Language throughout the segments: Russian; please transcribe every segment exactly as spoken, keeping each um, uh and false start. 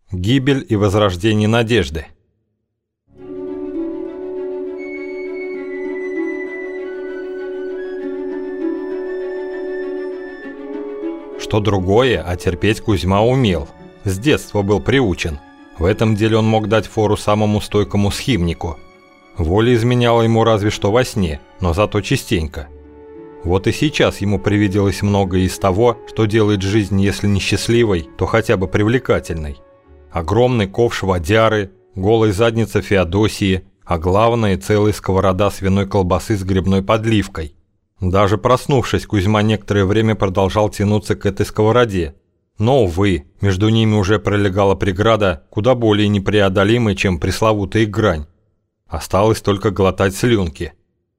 Гибель и возрождение надежды. Что другое, а терпеть Кузьма умел. С детства был приучен. В этом деле он мог дать фору самому стойкому схимнику. Воля изменяла ему разве что во сне, но зато частенько. Вот и сейчас ему привиделось многое из того, что делает жизнь, если не счастливой, то хотя бы привлекательной. Огромный ковш водяры, голая задница Феодосии, а главное целая сковорода свиной колбасы с грибной подливкой. Даже проснувшись, Кузьма некоторое время продолжал тянуться к этой сковороде. Но, увы, между ними уже пролегала преграда, куда более непреодолимая, чем пресловутая грань. Осталось только глотать слюнки.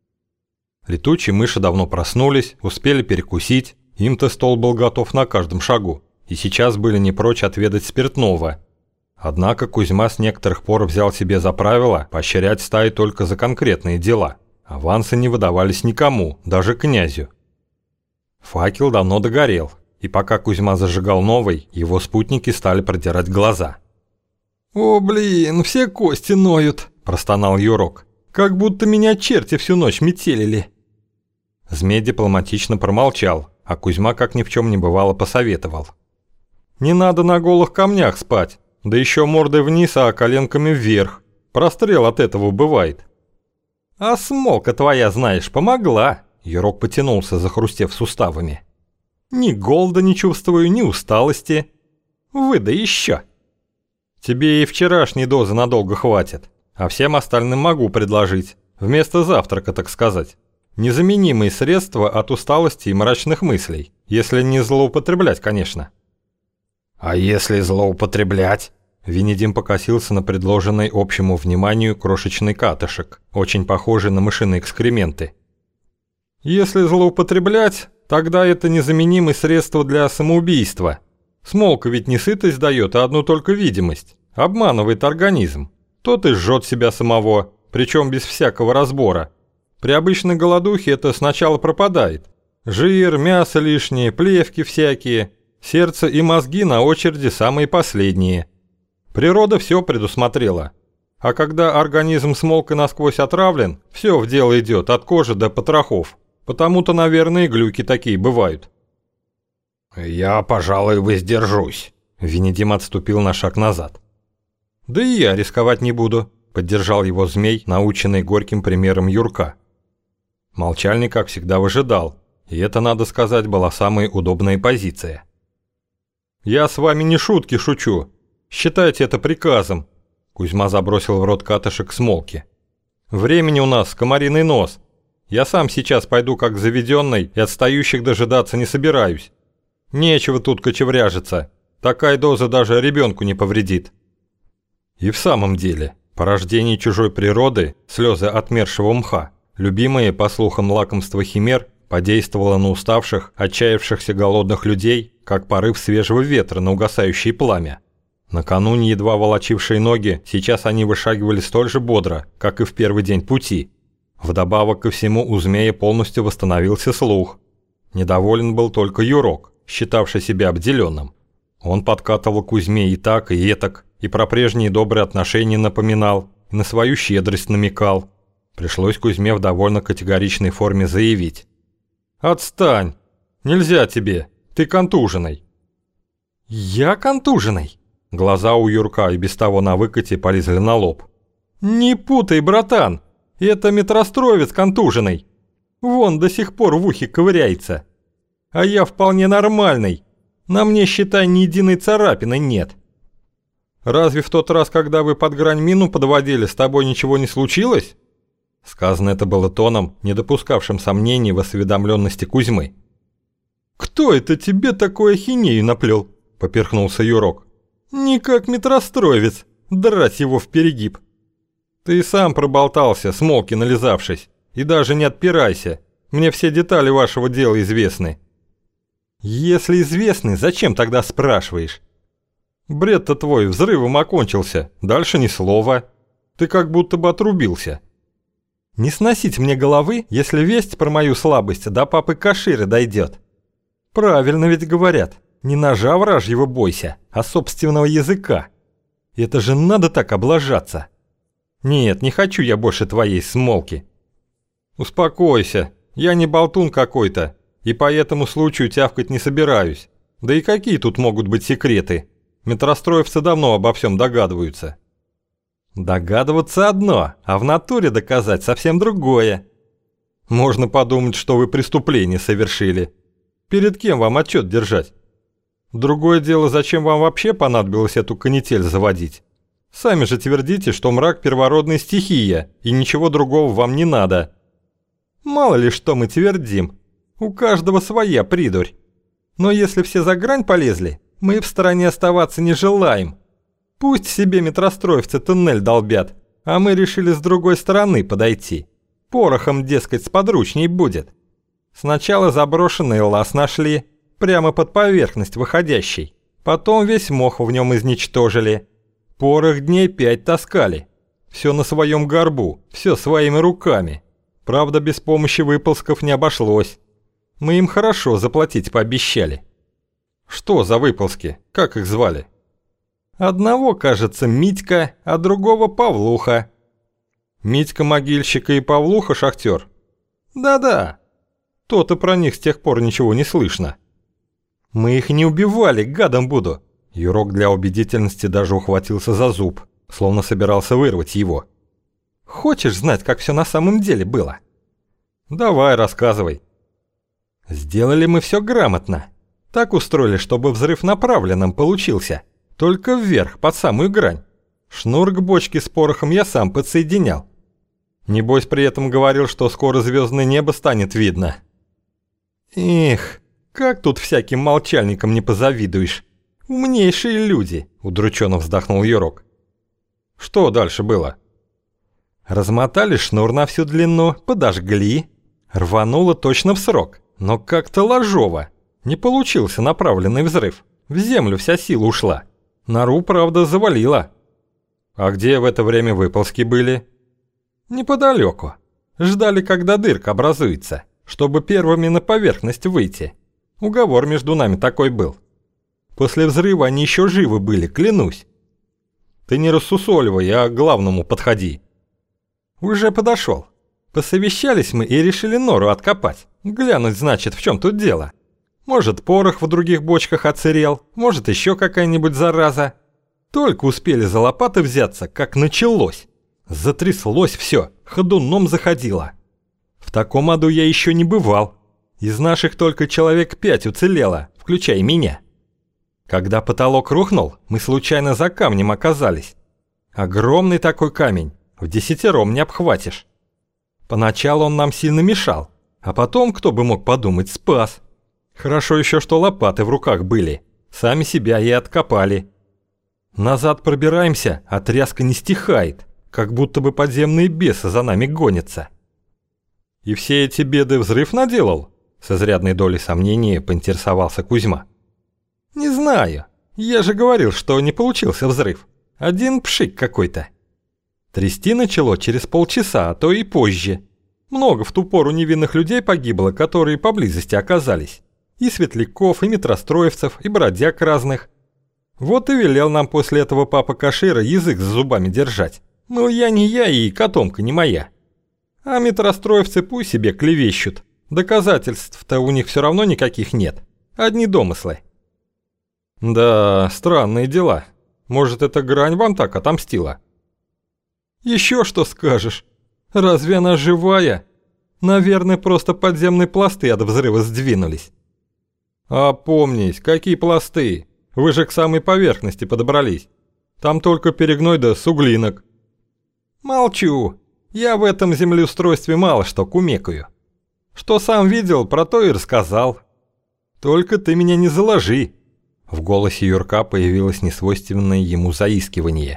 Летучие мыши давно проснулись, успели перекусить, им-то стол был готов на каждом шагу, и сейчас были не прочь отведать спиртного. Однако Кузьма с некоторых пор взял себе за правило поощрять стаи только за конкретные дела. Авансы не выдавались никому, даже князю. Факел давно догорел, и пока Кузьма зажигал новый, его спутники стали продирать глаза. «О, блин, все кости ноют», – простонал Юрок. «Как будто меня черти всю ночь метелили». Змей дипломатично промолчал, а Кузьма, как ни в чем не бывало, посоветовал. «Не надо на голых камнях спать, да еще мордой вниз, а коленками вверх. Прострел от этого бывает». «А смолка твоя, знаешь, помогла», – Юрок потянулся, захрустев суставами. «Ни голода не чувствую, ни усталости. Выдай еще». «Тебе и вчерашней дозы надолго хватит, а всем остальным могу предложить, вместо завтрака, так сказать. Незаменимые средства от усталости и мрачных мыслей, если не злоупотреблять, конечно». «А если злоупотреблять?» Венедим покосился на предложенный общему вниманию крошечный катышек, очень похожий на мышиные экскременты. «Если злоупотреблять, тогда это незаменимое средство для самоубийства. Смолка ведь не сытость дает, а одну только видимость. Обманывает организм. Тот и жжет себя самого, причем без всякого разбора. При обычной голодухе это сначала пропадает. Жир, мясо лишнее, плевки всякие. Сердце и мозги на очереди самые последние. Природа все предусмотрела. А когда организм смолкой насквозь отравлен, все в дело идет от кожи до потрохов. Потому-то, наверное, и глюки такие бывают». «Я, пожалуй, воздержусь», – Венедим отступил на шаг назад. «Да и я рисковать не буду», – поддержал его змей, наученный горьким примером Юрка. Молчальник, как всегда, выжидал, и это, надо сказать, была самая удобная позиция. «Я с вами не шутки шучу. Считайте это приказом», – Кузьма забросил в рот катышек смолки. «Времени у нас комариный нос. Я сам сейчас пойду как заведенный и отстающих дожидаться не собираюсь. Нечего тут кочевряжиться. Такая доза даже ребенку не повредит». И в самом деле, порождение чужой природы, слезы отмершего мха, любимое, по слухам, лакомство химер, подействовало на уставших, отчаявшихся голодных людей, как порыв свежего ветра на угасающее пламя. Накануне едва волочившие ноги, сейчас они вышагивали столь же бодро, как и в первый день пути. Вдобавок ко всему у змея полностью восстановился слух. Недоволен был только Юрок, считавший себя обделенным. Он подкатывал Кузьме и так, и этак, и про прежние добрые отношения напоминал, и на свою щедрость намекал. Пришлось Кузьме в довольно категоричной форме заявить: «Отстань! Нельзя тебе! Ты контуженный!» «Я контуженный?» Глаза у Юрка и без того на выкате полезли на лоб. «Не путай, братан! Это метростроевец контуженный! Вон до сих пор в ухе ковыряется! А я вполне нормальный! На мне, считай, ни единой царапины нет!» «Разве в тот раз, когда вы под грань мину подводили, с тобой ничего не случилось?» Сказано это было тоном, не допускавшим сомнений в осведомленности Кузьмы. «Кто это тебе такую ахинею наплел?» – поперхнулся Юрок. «Не как метростроевец, драть его в перегиб». «Ты сам проболтался, смолки нализавшись, и даже не отпирайся, мне все детали вашего дела известны». «Если известны, зачем тогда спрашиваешь?» «Бред-то твой взрывом окончился, дальше ни слова. Ты как будто бы отрубился». «Не сносить мне головы, если весть про мою слабость до папы Каширы дойдет. Правильно ведь говорят, не ножа вражьего бойся, а собственного языка. Это же надо так облажаться. Нет, не хочу я больше твоей смолки. Успокойся, я не болтун какой-то, и по этому случаю тявкать не собираюсь. Да и какие тут могут быть секреты? Метростроевцы давно обо всем догадываются. Догадываться одно, а в натуре доказать совсем другое. Можно подумать, что вы преступление совершили. Перед кем вам отчет держать? Другое дело, зачем вам вообще понадобилось эту канитель заводить? Сами же твердите, что мрак первородная стихия, и ничего другого вам не надо. Мало ли что мы твердим. У каждого своя придурь. Но если все за грань полезли, мы в стороне оставаться не желаем. Пусть себе метростроевцы туннель долбят, а мы решили с другой стороны подойти. Порохом, дескать, сподручней будет. Сначала заброшенный лаз нашли, прямо под поверхность выходящий. Потом весь мох в нем изничтожили. Порох дней пять таскали. Все на своем горбу, все своими руками. Правда, без помощи выползков не обошлось. Мы им хорошо заплатить пообещали. Что за выползки? Как их звали? Одного, кажется, Митька, а другого Павлуха. Митька могильщика и Павлуха шахтер? Да-да. То-то про них с тех пор ничего не слышно. Мы их не убивали, гадом буду. Юрок для убедительности даже ухватился за зуб, словно собирался вырвать его. Хочешь знать, как все на самом деле было? Давай, рассказывай. Сделали мы все грамотно. Так устроили, чтобы взрыв направленным получился. Только вверх, под самую грань. Шнур к бочке с порохом я сам подсоединял. Небось, при этом говорил, что скоро звездное небо станет видно. Эх, как тут всяким молчальникам не позавидуешь. Умнейшие люди, удрученно вздохнул Юрок. Что дальше было? Размотали шнур на всю длину, подожгли. Рвануло точно в срок, но как-то ложово. Не получился направленный взрыв. В землю вся сила ушла. Нору, правда, завалила. А где в это время выползки были? Неподалеку. Ждали, когда дырка образуется, чтобы первыми на поверхность выйти. Уговор между нами такой был. После взрыва они еще живы были, клянусь. Ты не рассусоливай, а к главному подходи. Уже подошел. Посовещались мы и решили нору откопать. Глянуть, значит, в чем тут дело. Может, порох в других бочках оцерел, может, еще какая-нибудь зараза. Только успели за лопаты взяться, как началось. Затряслось все, ходуном заходило. В таком аду я еще не бывал. Из наших только человек пять уцелело, включая меня. Когда потолок рухнул, мы случайно за камнем оказались. Огромный такой камень, в десятером не обхватишь. Поначалу он нам сильно мешал, а потом, кто бы мог подумать, спас. Хорошо еще, что лопаты в руках были, сами себя и откопали. Назад пробираемся, а тряска не стихает, как будто бы подземные бесы за нами гонятся. И все эти беды взрыв наделал? С изрядной долей сомнения поинтересовался Кузьма. Не знаю, я же говорил, что не получился взрыв. Один пшик какой-то. Трясти начало через полчаса, а то и позже. Много в ту пору невинных людей погибло, которые поблизости оказались. И светляков, и метростроевцев, и бродяг разных. Вот и велел нам после этого папа Кашира язык за зубами держать. Мол, я не я и котомка не моя. А метростроевцы пусть себе клевещут. Доказательств-то у них все равно никаких нет. Одни домыслы. Да, странные дела. Может, эта грань вам так отомстила? Еще что скажешь? Разве она живая? Наверное, просто подземные пласты от взрыва сдвинулись. Опомнись, какие пласты? Вы же к самой поверхности подобрались. Там только перегной да суглинок. Молчу. Я в этом землеустройстве мало что кумекаю. Что сам видел, про то и рассказал. Только ты меня не заложи. В голосе Юрка появилось несвойственное ему заискивание.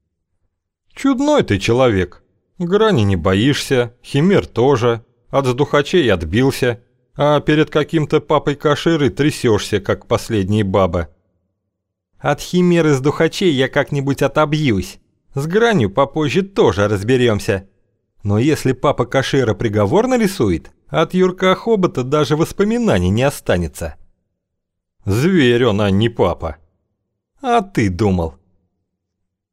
Чудной ты человек. Грани не боишься, химер тоже, от сдухачей отбился, а перед каким-то папой Каширой трясешься, как последняя баба. От химер и сдухачей я как-нибудь отобьюсь. С гранью попозже тоже разберемся. Но если папа Кашира приговор нарисует, от Юрка Хобота даже воспоминаний не останется. Зверь он, а не папа. А ты думал?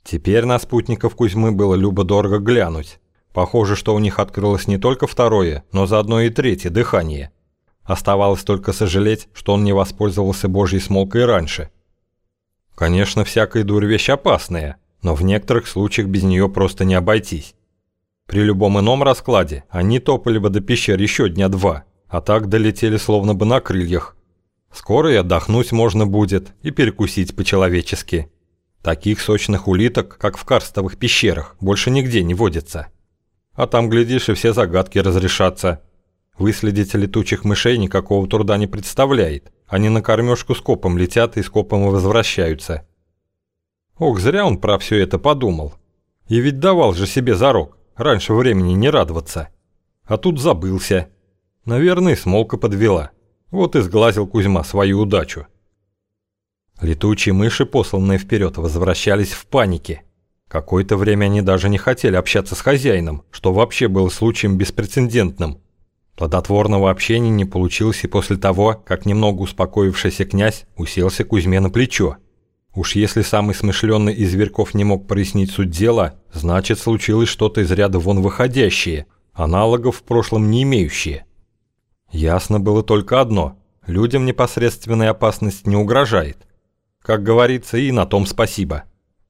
Теперь на спутников Кузьмы было любо-дорого глянуть. Похоже, что у них открылось не только второе, но заодно и третье дыхание. Оставалось только сожалеть, что он не воспользовался Божьей смолкой раньше. Конечно, всякая дурь вещь опасная, но в некоторых случаях без нее просто не обойтись. При любом ином раскладе они топали бы до пещер еще дня два, а так долетели словно бы на крыльях. Скоро и отдохнуть можно будет, и перекусить по-человечески. Таких сочных улиток, как в карстовых пещерах, больше нигде не водится. А там, глядишь, и все загадки разрешатся. Выследить летучих мышей никакого труда не представляет. Они на кормежку скопом летят и скопом и возвращаются. Ох, зря он про все это подумал. И ведь давал же себе зарок раньше времени не радоваться. А тут забылся. Наверное, смолка подвела. Вот и сглазил Кузьма свою удачу. Летучие мыши, посланные вперед, возвращались в панике. Какое-то время они даже не хотели общаться с хозяином, что вообще было случаем беспрецедентным. Плодотворного общения не получилось и после того, как немного успокоившийся князь уселся Кузьме на плечо. Уж если самый смышленый из зверьков не мог прояснить суть дела, значит, случилось что-то из ряда вон выходящее, аналогов в прошлом не имеющие. Ясно было только одно – людям непосредственная опасность не угрожает. Как говорится, и на том спасибо.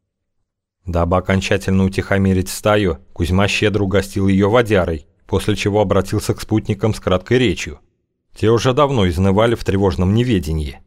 Дабы окончательно утихомирить стаю, Кузьма щедро угостил ее водярой, после чего обратился к спутникам с краткой речью. Те уже давно изнывали в тревожном неведении.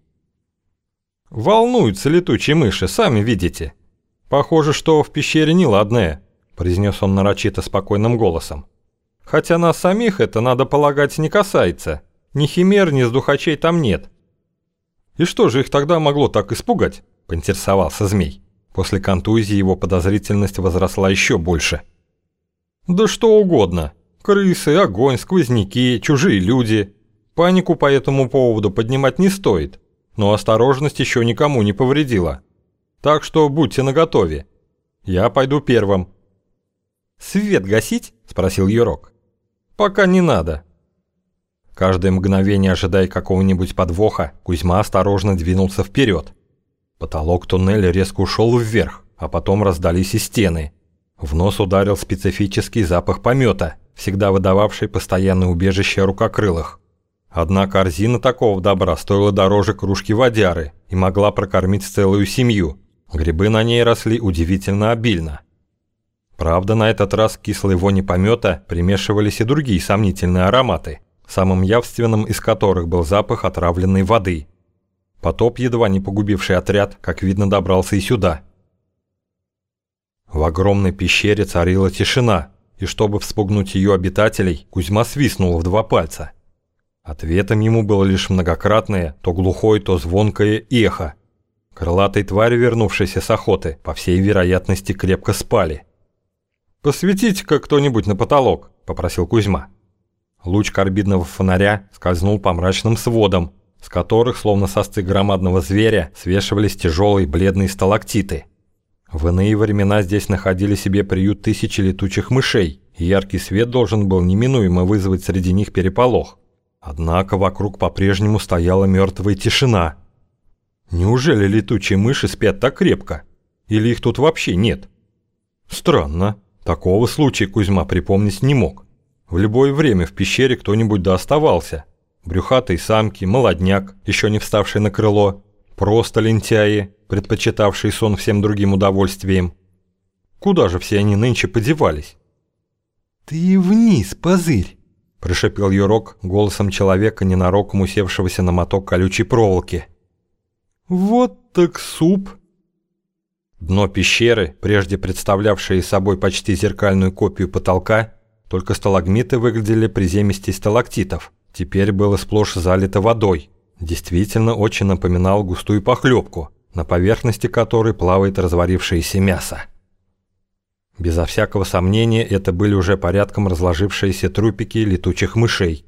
«Волнуются летучие мыши, сами видите. Похоже, что в пещере неладное», – произнес он нарочито спокойным голосом. «Хотя нас самих это, надо полагать, не касается. Ни химер, ни сдухачей там нет». «И что же их тогда могло так испугать?» – поинтересовался змей. После контузии его подозрительность возросла еще больше. «Да что угодно. Крысы, огонь, сквозняки, чужие люди. Панику по этому поводу поднимать не стоит, но осторожность еще никому не повредила. Так что будьте наготове. Я пойду первым». «Свет гасить?» – спросил Юрок. «Пока не надо». Каждое мгновение, ожидая какого-нибудь подвоха, Кузьма осторожно двинулся вперед. Потолок туннеля резко ушел вверх, а потом раздались и стены. В нос ударил специфический запах помета, всегда выдававший постоянное убежище рукокрылых. Одна корзина такого добра стоила дороже кружки водяры и могла прокормить целую семью. Грибы на ней росли удивительно обильно. Правда, на этот раз к кислой вони помета примешивались и другие сомнительные ароматы, самым явственным из которых был запах отравленной воды. Потоп, едва не погубивший отряд, как видно, добрался и сюда. В огромной пещере царила тишина, и чтобы вспугнуть ее обитателей, Кузьма свистнул в два пальца. Ответом ему было лишь многократное, то глухое, то звонкое эхо. Крылатые твари, вернувшиеся с охоты, по всей вероятности крепко спали. «Посветите-ка кто-нибудь на потолок», – попросил Кузьма. Луч карбидного фонаря скользнул по мрачным сводам, с которых, словно сосцы громадного зверя, свешивались тяжелые бледные сталактиты. В иные времена здесь находили себе приют тысячи летучих мышей, и яркий свет должен был неминуемо вызвать среди них переполох. Однако вокруг по-прежнему стояла мертвая тишина. Неужели летучие мыши спят так крепко? Или их тут вообще нет? Странно, такого случая Кузьма припомнить не мог. В любое время в пещере кто-нибудь да оставался. Брюхатые самки, молодняк, еще не вставший на крыло, просто лентяи, предпочитавшие сон всем другим удовольствием. Куда же все они нынче подевались? «Ты вниз, позырь!» – прошепел Юрок голосом человека, ненароком усевшегося на моток колючей проволоки. «Вот так суп!» Дно пещеры, прежде представлявшее собой почти зеркальную копию потолка, только сталагмиты выглядели приземистей сталактитов. Теперь было сплошь залито водой. Действительно очень напоминал густую похлебку, на поверхности которой плавает разварившееся мясо. Безо всякого сомнения, это были уже порядком разложившиеся трупики летучих мышей.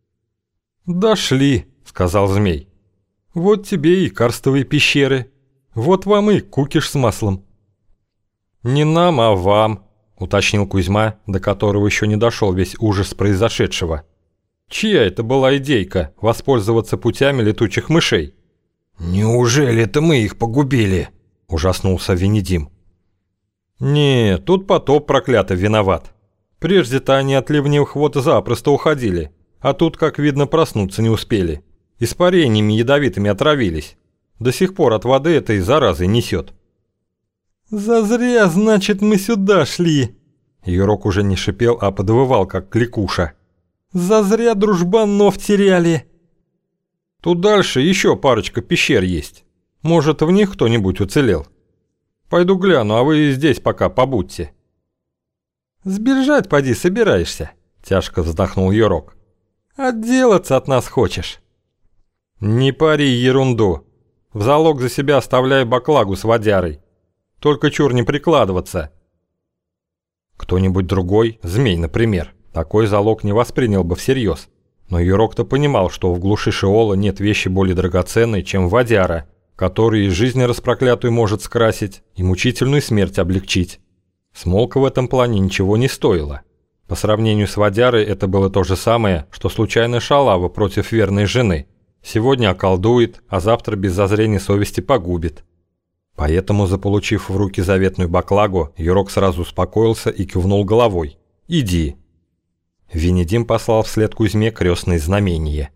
«Дошли», — сказал змей. «Вот тебе и карстовые пещеры. Вот вам и кукиш с маслом». «Не нам, а вам», — уточнил Кузьма, до которого еще не дошел весь ужас произошедшего. «Чья это была идейка воспользоваться путями летучих мышей?» «Неужели это мы их погубили?» – ужаснулся Венедим. Не, тут потоп проклятый виноват. Прежде-то они от ливневых вод запросто уходили, а тут, как видно, проснуться не успели. Испарениями ядовитыми отравились. До сих пор от воды этой заразой несет. «Зазря, значит, мы сюда шли!» Юрок уже не шипел, а подвывал, как кликуша. «Зазря дружбанов теряли!» «Тут дальше еще парочка пещер есть. Может, в них кто-нибудь уцелел? Пойду гляну, а вы здесь пока побудьте». «Сбежать, поди, собираешься?» – тяжко вздохнул Юрок. «Отделаться от нас хочешь?» «Не пари ерунду. В залог за себя оставляй баклагу с водярой. Только чур не прикладываться». Кто-нибудь другой, змей, например, такой залог не воспринял бы всерьез. Но Юрок-то понимал, что в глуши Шеола нет вещи более драгоценной, чем водяра, который и жизнь распроклятую может скрасить, и мучительную смерть облегчить. Смолка в этом плане ничего не стоила. По сравнению с водярой это было то же самое, что случайная шалава против верной жены. Сегодня околдует, а завтра без зазрения совести погубит. Поэтому, заполучив в руки заветную баклагу, Юрок сразу успокоился и кивнул головой. «Иди». Венедим послал вслед Кузьме крестные знамения.